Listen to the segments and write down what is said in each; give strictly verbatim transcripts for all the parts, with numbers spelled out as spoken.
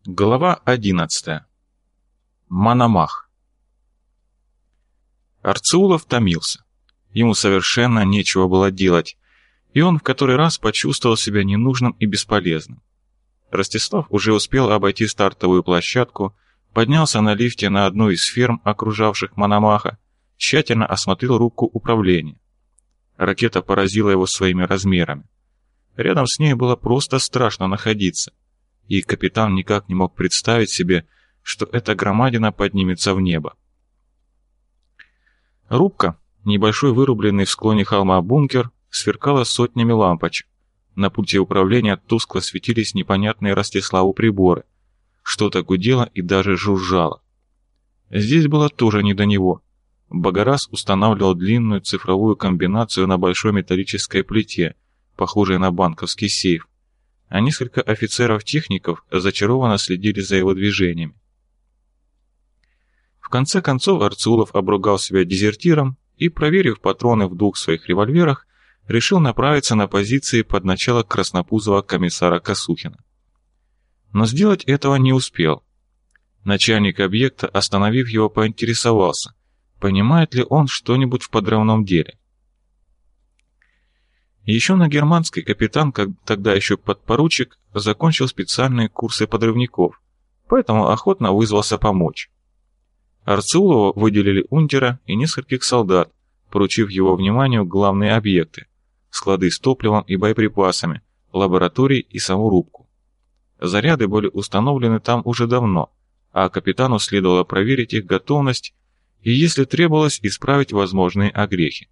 Глава одиннадцатая. Мономах. Арцеулов томился. Ему совершенно нечего было делать, и он в который раз почувствовал себя ненужным и бесполезным. Ростислав уже успел обойти стартовую площадку, поднялся на лифте на одну из ферм, окружавших Мономаха, тщательно осмотрел рубку управления. Ракета поразила его своими размерами. Рядом с ней было просто страшно находиться. И капитан никак не мог представить себе, что эта громадина поднимется в небо. Рубка, небольшой вырубленный в склоне холма бункер, сверкала сотнями лампочек. На пульте управления тускло светились непонятные Ростиславу приборы. Что-то гудело и даже жужжало. Здесь было тоже не до него. Богораз устанавливал длинную цифровую комбинацию на большой металлической плите, похожей на банковский сейф, а несколько офицеров-техников зачарованно следили за его движениями. В конце концов Арцеулов обругал себя дезертиром и, проверив патроны в двух своих револьверах, решил направиться на позиции под начало краснопузого комиссара Косухина. Но сделать этого не успел. Начальник объекта, остановив его, поинтересовался, понимает ли он что-нибудь в подрывном деле. Еще на германской капитан, как тогда еще подпоручик, закончил специальные курсы подрывников, поэтому охотно вызвался помочь. Арцеулова выделили унтера и нескольких солдат, поручив его вниманию главные объекты – склады с топливом и боеприпасами, лаборатории и саму рубку. Заряды были установлены там уже давно, а капитану следовало проверить их готовность и, если требовалось, исправить возможные огрехи.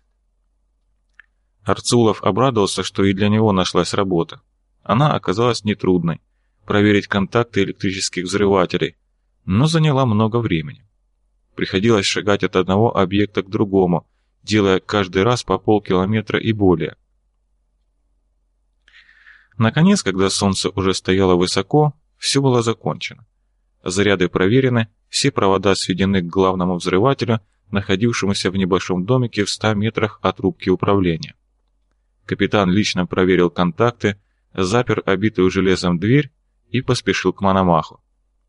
Арцеулов обрадовался, что и для него нашлась работа. Она оказалась нетрудной – проверить контакты электрических взрывателей, но заняла много времени. Приходилось шагать от одного объекта к другому, делая каждый раз по полкилометра и более. Наконец, когда солнце уже стояло высоко, все было закончено. Заряды проверены, все провода сведены к главному взрывателю, находившемуся в небольшом домике в ста метрах от рубки управления. Капитан лично проверил контакты, запер обитую железом дверь и поспешил к Мономаху.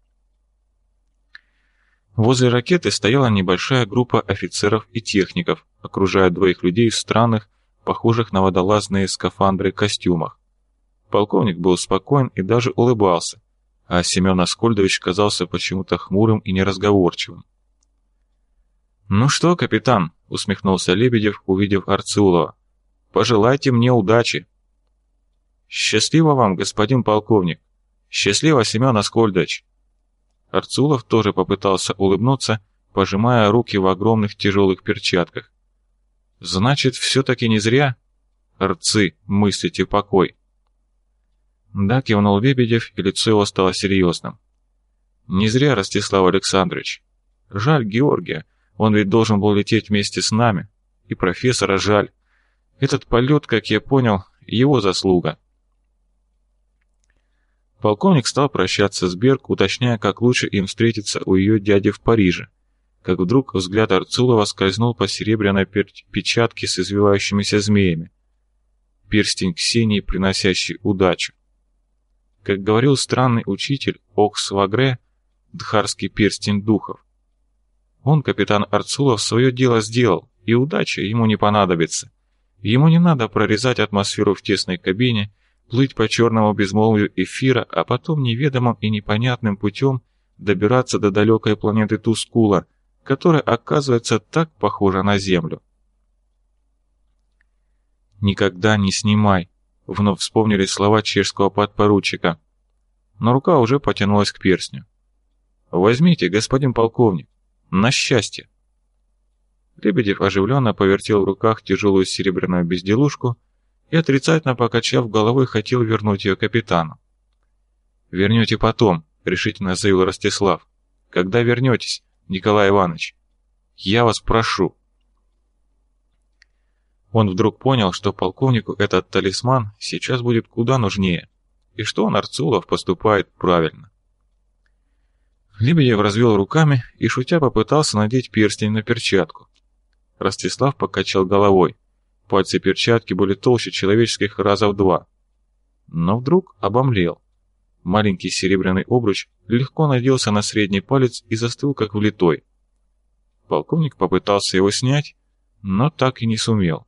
Возле ракеты стояла небольшая группа офицеров и техников, окружая двоих людей в странных, похожих на водолазные скафандры костюмах. Полковник был спокоен и даже улыбался, а Семен Аскольдович казался почему-то хмурым и неразговорчивым. «Ну что, капитан?» — усмехнулся Лебедев, увидев Арцеулова. «Пожелайте мне удачи». «Счастливо вам, господин полковник! Счастливо, Семен Аскольдович!» Арцеулов тоже попытался улыбнуться, пожимая руки в огромных тяжелых перчатках. «Значит, все-таки не зря? Арцы, мыслите покой!» Да, кивнул Лебедев, и лицо его стало серьезным. «Не зря, Ростислав Александрович. Жаль Георгия, он ведь должен был лететь вместе с нами. И профессора жаль. Этот полет, как я понял, его заслуга». Полковник стал прощаться с Берг, уточняя, как лучше им встретиться у ее дяди в Париже, как вдруг взгляд Арцеулова скользнул по серебряной печатке с извивающимися змеями. Перстень Ксении, приносящий удачу. Как говорил странный учитель Окс Вагре, дхарский перстень духов. Он, капитан Арцеулов, свое дело сделал, и удача ему не понадобится. Ему не надо прорезать атмосферу в тесной кабине, плыть по черному безмолвию эфира, а потом неведомым и непонятным путем добираться до далекой планеты Тускула, которая, оказывается, так похожа на Землю. «Никогда не снимай», — вновь вспомнили слова чешского подпоручика. Но рука уже потянулась к перстню. «Возьмите, господин полковник, на счастье». Лебедев оживленно повертел в руках тяжелую серебряную безделушку и, отрицательно покачав головой, хотел вернуть ее капитану. «Вернете потом», — решительно заявил Ростислав. «Когда вернетесь, Николай Иванович? Я вас прошу». Он вдруг понял, что полковнику этот талисман сейчас будет куда нужнее, и что он, Арцеулов, поступает правильно. Лебедев развел руками и, шутя, попытался надеть перстень на перчатку. Ростислав покачал головой. Пальцы перчатки были толще человеческих раза в два. Но вдруг обомлел. Маленький серебряный обруч легко наделся на средний палец и застыл как влитой. Полковник попытался его снять, но так и не сумел.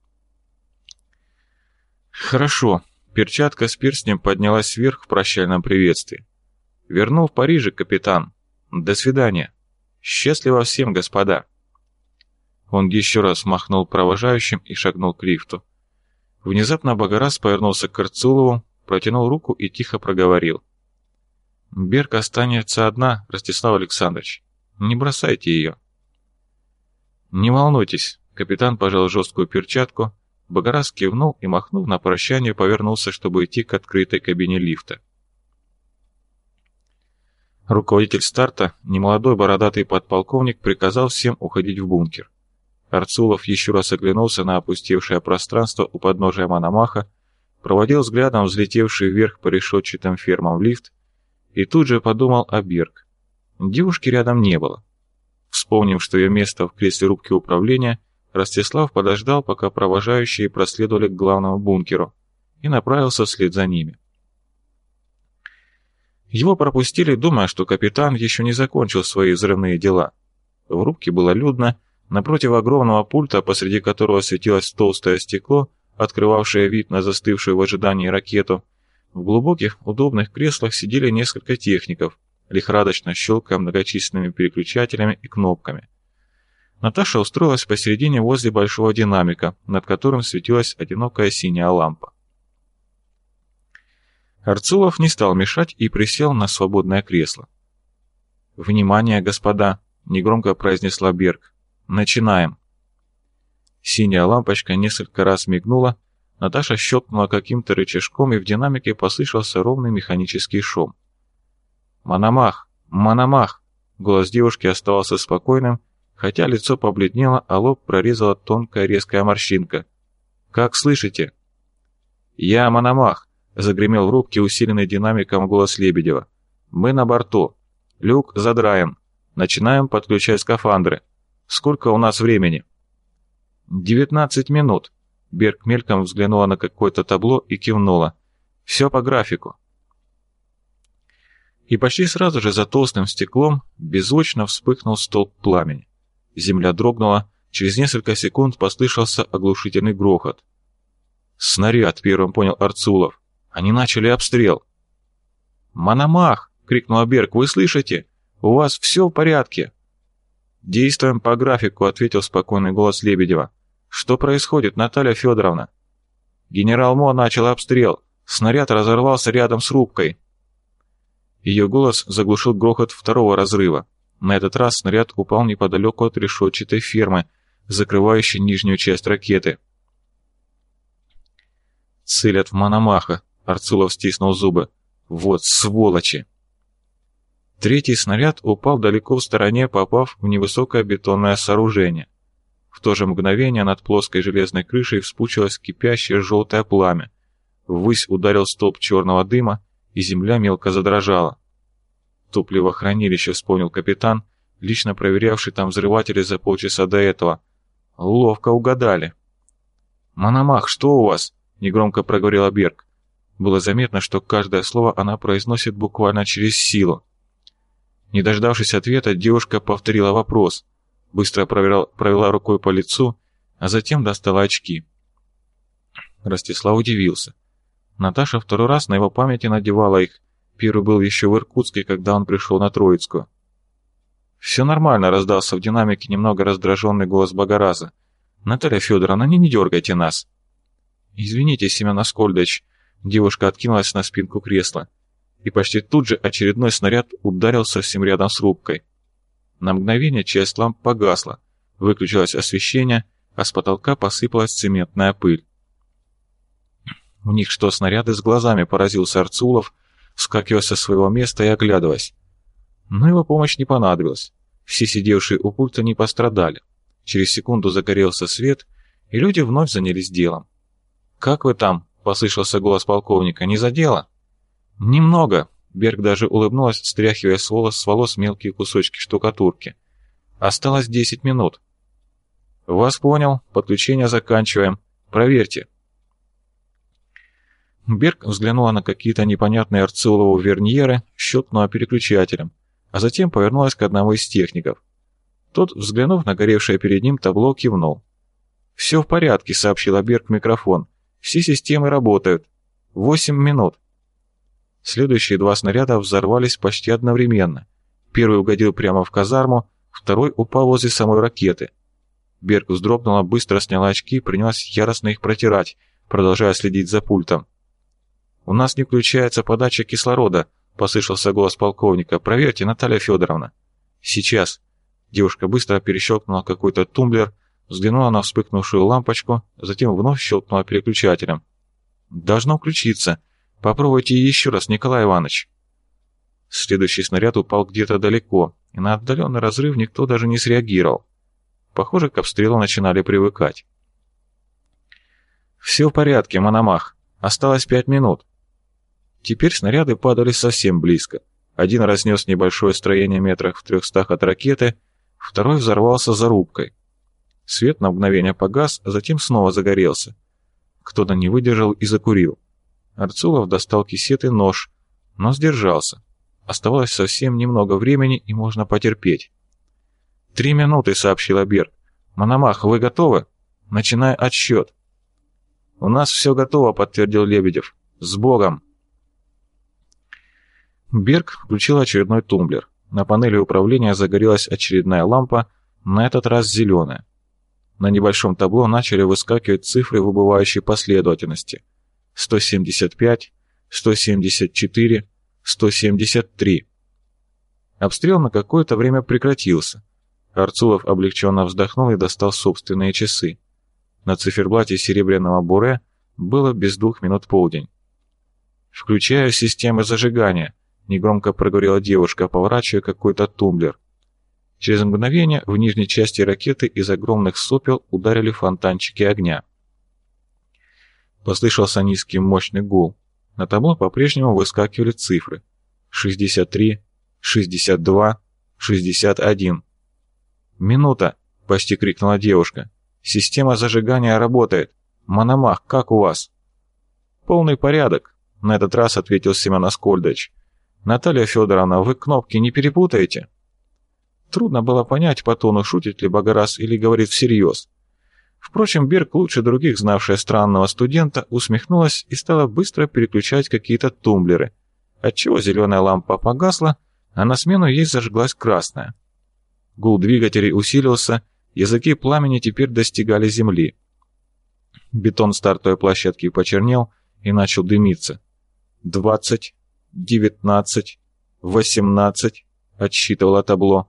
«Хорошо», — перчатка с перстнем поднялась вверх в прощальном приветствии. «Вернул в Париже, капитан. До свидания. Счастливо всем, господа». Он еще раз махнул провожающим и шагнул к лифту. Внезапно Багарас повернулся к Арцулову, протянул руку и тихо проговорил. «Берг останется одна, Ростислав Александрович. Не бросайте ее». «Не волнуйтесь», — капитан пожал жесткую перчатку. Багарас кивнул и, махнув на прощание, повернулся, чтобы идти к открытой кабине лифта. Руководитель старта, немолодой бородатый подполковник, приказал всем уходить в бункер. Арцулов еще раз оглянулся на опустевшее пространство у подножия Мономаха, проводил взглядом взлетевший вверх по решетчатым фермам лифт и тут же подумал о Берг. Девушки рядом не было. Вспомнив, что ее место в кресле рубки управления, Ростислав подождал, пока провожающие проследовали к главному бункеру, и направился вслед за ними. Его пропустили, думая, что капитан еще не закончил свои взрывные дела. В рубке было людно, напротив огромного пульта, посреди которого светилось толстое стекло, открывавшее вид на застывшую в ожидании ракету, в глубоких, удобных креслах сидели несколько техников, лихорадочно щелкая многочисленными переключателями и кнопками. Наташа устроилась посередине возле большого динамика, над которым светилась одинокая синяя лампа. Арцулов не стал мешать и присел на свободное кресло. «Внимание, господа!» — негромко произнесла Берг. «Начинаем!» Синяя лампочка несколько раз мигнула, Наташа щелкнула каким-то рычажком, и в динамике послышался ровный механический шум. «Мономах! Мономах!» Голос девушки оставался спокойным, хотя лицо побледнело, а лоб прорезала тонкая резкая морщинка. «Как слышите?» «Я Мономах!» — загремел в рубке усиленный динамиком голос Лебедева. «Мы на борту. Люк задраен. Начинаем подключать скафандры. Сколько у нас времени?» «Девятнадцать минут». Берг мельком взглянула на какое-то табло и кивнула. «Все по графику». И почти сразу же за толстым стеклом беззвучно вспыхнул столб пламени. Земля дрогнула, через несколько секунд послышался оглушительный грохот. «Снаряд!» — первым понял Арцулов. «Они начали обстрел!» «Мономах!» — крикнула Берг. «Вы слышите? У вас все в порядке?» «Действуем по графику», — ответил спокойный голос Лебедева. «Что происходит, Наталья Федоровна?» «Генерал Мо начал обстрел. Снаряд разорвался рядом с рубкой». Ее голос заглушил грохот второго разрыва. На этот раз снаряд упал неподалеку от решетчатой фермы, закрывающей нижнюю часть ракеты. «Целят в Мономаха», — Арцулов стиснул зубы. «Вот сволочи!» Третий снаряд упал далеко в стороне, попав в невысокое бетонное сооружение. В то же мгновение над плоской железной крышей вспучилось кипящее желтое пламя. Ввысь ударил столб черного дыма, и земля мелко задрожала. «Топливохранилище», — вспомнил капитан, лично проверявший там взрыватели за полчаса до этого. «Ловко угадали». «Мономах, что у вас?» — негромко проговорила Берг. Было заметно, что каждое слово она произносит буквально через силу. Не дождавшись ответа, девушка повторила вопрос, быстро провела, провела рукой по лицу, а затем достала очки. Ростислав удивился. Наташа второй раз на его памяти надевала их. Первый был еще в Иркутске, когда он пришел на Троицкую. «Все нормально», — раздался в динамике немного раздраженный голос Багараза. «Наталья Федоровна, не, не дергайте нас». «Извините, Семен Аскольдович», — девушка откинулась на спинку кресла. И почти тут же очередной снаряд ударил совсем рядом с рубкой. На мгновение часть ламп погасла, выключилось освещение, а с потолка посыпалась цементная пыль. «У них что, снаряды с глазами?» — поразился Арцулов, вскакивая со своего места и оглядываясь. Но его помощь не понадобилась. Все сидевшие у пульта не пострадали. Через секунду загорелся свет, и люди вновь занялись делом. «Как вы там?» — послышался голос полковника. «Не задело?» «Немного», — Берг даже улыбнулась, стряхивая с волос, с волос мелкие кусочки штукатурки. «Осталось десять минут». «Вас понял. Подключение заканчиваем. Проверьте». Берг взглянула на какие-то непонятные Арцулову верньеры, щелкнула переключателем, а затем повернулась к одному из техников. Тот, взглянув на горевшее перед ним табло, кивнул. «Все в порядке», — сообщила Берг в микрофон. «Все системы работают. Восемь минут». Следующие два снаряда взорвались почти одновременно. Первый угодил прямо в казарму, второй упал возле самой ракеты. Берг вздрогнула, быстро сняла очки и принялась яростно их протирать, продолжая следить за пультом. «У нас не включается подача кислорода», — послышался голос полковника. «Проверьте, Наталья Федоровна». «Сейчас». Девушка быстро перещелкнула какой-то тумблер, взглянула на вспыхнувшую лампочку, затем вновь щелкнула переключателем. «Должно включиться. Попробуйте еще раз, Николай Иванович». Следующий снаряд упал где-то далеко, и на отдаленный разрыв никто даже не среагировал. Похоже, к обстрелу начинали привыкать. «Все в порядке, Мономах. Осталось пять минут». Теперь снаряды падали совсем близко. Один разнес небольшое строение метрах в трехстах от ракеты, второй взорвался зарубкой. Свет на мгновение погас, а затем снова загорелся. Кто-то не выдержал и закурил. Арцулов достал кисет и нож, но сдержался. Оставалось совсем немного времени, и можно потерпеть. «Три минуты», — сообщила Берг. «Мономах, вы готовы? Начинай отсчет». «У нас все готово», — подтвердил Лебедев. «С Богом!» Берг включил очередной тумблер. На панели управления загорелась очередная лампа, на этот раз зеленая. На небольшом табло начали выскакивать цифры в убывающей последовательности. сто семьдесят пять, сто семьдесят четыре, сто семьдесят три. Обстрел на какое-то время прекратился. Арцулов облегченно вздохнул и достал собственные часы. На циферблате серебряного буре было без двух минут полдень. «Включаю системы зажигания», — негромко проговорила девушка, поворачивая какой-то тумблер. Через мгновение в нижней части ракеты из огромных сопел ударили фонтанчики огня. Послышался низкий мощный гул. На табло по-прежнему выскакивали цифры. шестьдесят три, шестьдесят два, шестьдесят один. «Минута!» — почти крикнула девушка. «Система зажигания работает. Мономах, как у вас?» «Полный порядок», — на этот раз ответил Семен Аскольдович. «Наталья Федоровна, вы кнопки не перепутаете?» Трудно было понять по тону, шутит ли Багарас или говорит всерьез. Впрочем, Берг, лучше других знавшая странного студента, усмехнулась и стала быстро переключать какие-то тумблеры, отчего зеленая лампа погасла, а на смену ей зажглась красная. Гул двигателей усилился, языки пламени теперь достигали земли. Бетон стартовой площадки почернел и начал дымиться. «Двадцать, девятнадцать, восемнадцать», — отсчитывало табло.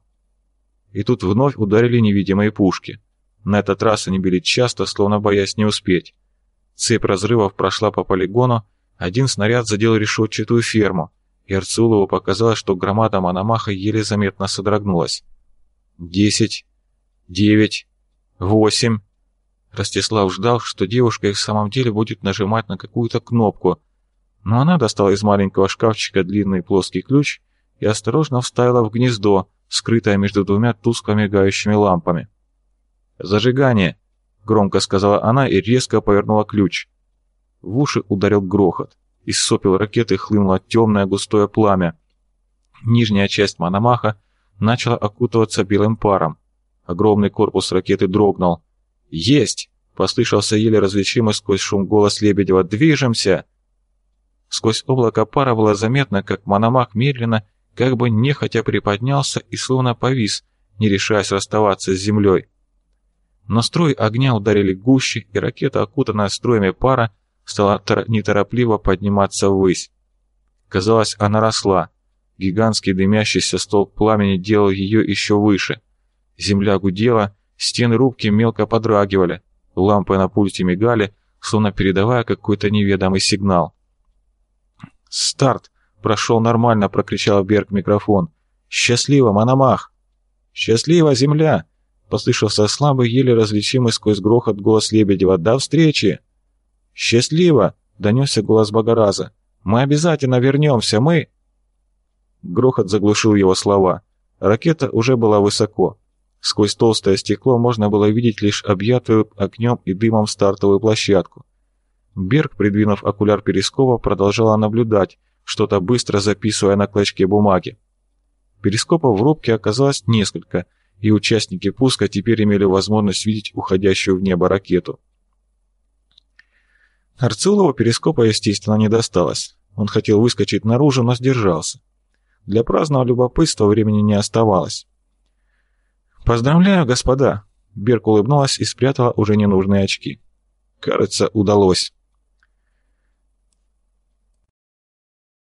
И тут вновь ударили невидимые пушки. На этот раз они били часто, словно боясь не успеть. Цепь разрывов прошла по полигону, один снаряд задел решетчатую ферму, и Арцулову показалось, что громада Мономаха еле заметно содрогнулась. «Десять, девять, восемь...» Ростислав ждал, что девушка и в самом деле будет нажимать на какую-то кнопку, но она достала из маленького шкафчика длинный плоский ключ и осторожно вставила в гнездо, скрытое между двумя тускло мигающими лампами. «Зажигание!» — громко сказала она и резко повернула ключ. В уши ударил грохот. Из сопел ракеты хлынуло темное густое пламя. Нижняя часть Мономаха начала окутываться белым паром. Огромный корпус ракеты дрогнул. «Есть!» — послышался еле различимый сквозь шум голос Лебедева. «Движемся!» Сквозь облако пара было заметно, как Мономах медленно, как бы нехотя приподнялся и словно повис, не решаясь расставаться с землей. Но струи огня ударили гуще, и ракета, окутанная струями пара, стала неторопливо подниматься ввысь. Казалось, она росла. Гигантский дымящийся столб пламени делал ее еще выше. Земля гудела, стены рубки мелко подрагивали, лампы на пульте мигали, словно передавая какой-то неведомый сигнал. «Старт! Прошел нормально!» — прокричал Берг в микрофон. «Счастливо, Мономах!» «Счастливо, земля!» — послышался слабый, еле различимый сквозь грохот голос Лебедева. «До встречи!» «Счастливо!» — донесся голос Багараза. «Мы обязательно вернемся, мы...» Грохот заглушил его слова. Ракета уже была высоко. Сквозь толстое стекло можно было видеть лишь объятую огнем и дымом стартовую площадку. Берг, придвинув окуляр перископа, продолжала наблюдать, что-то быстро записывая на клочке бумаги. Перископов в рубке оказалось несколько, и участники пуска теперь имели возможность видеть уходящую в небо ракету. Арцулову перископа, естественно, не досталось. Он хотел выскочить наружу, но сдержался. Для праздного любопытства времени не оставалось. «Поздравляю, господа!» Берг улыбнулась и спрятала уже ненужные очки. «Кажется, удалось».